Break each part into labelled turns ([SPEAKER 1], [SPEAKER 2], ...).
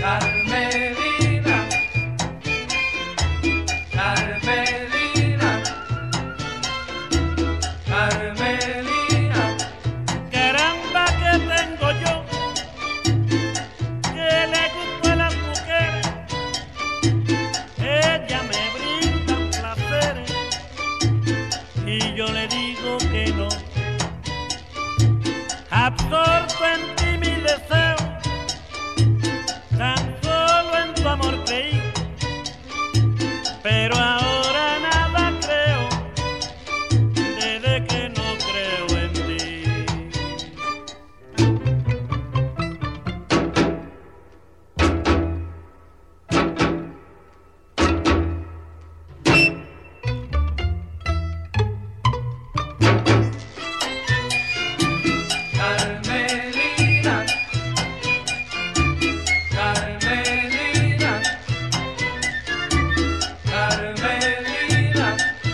[SPEAKER 1] Carmelina, Carmelina, Carmelina.
[SPEAKER 2] Caramba que tengo yo, que le gusto a las mujeres, ella me brinda placeres y yo le digo que no. Absorto en ti mi deseo, tan solo en tu amor creí, pero ahora nada creo, desde que no creo en ti.
[SPEAKER 1] Carmelina, Carmelina, Carmelina,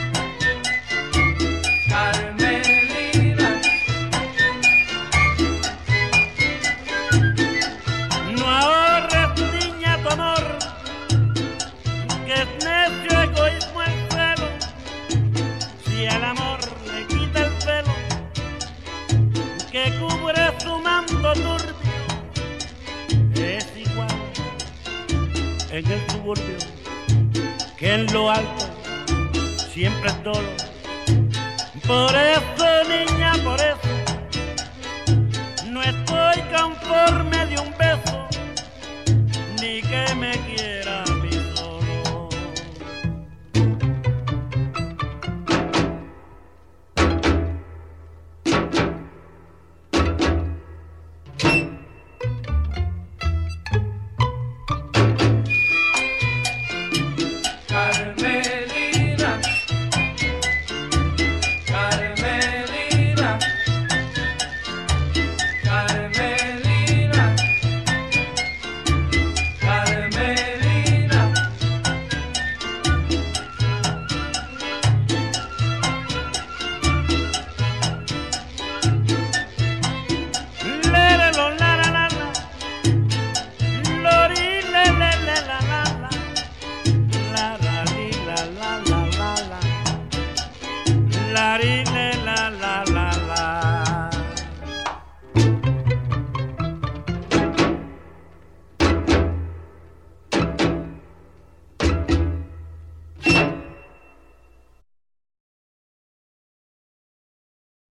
[SPEAKER 1] Carmelina.
[SPEAKER 2] No ahorres, niña, tu amor, que es necio egoísmo el celo. Si al amor le quita el velo que cubre su manto turbio, es igual en el suburbio que en lo alto siempre es dolor. Por eso, niña, por eso no estoy conforme de un beso, ni que me quiera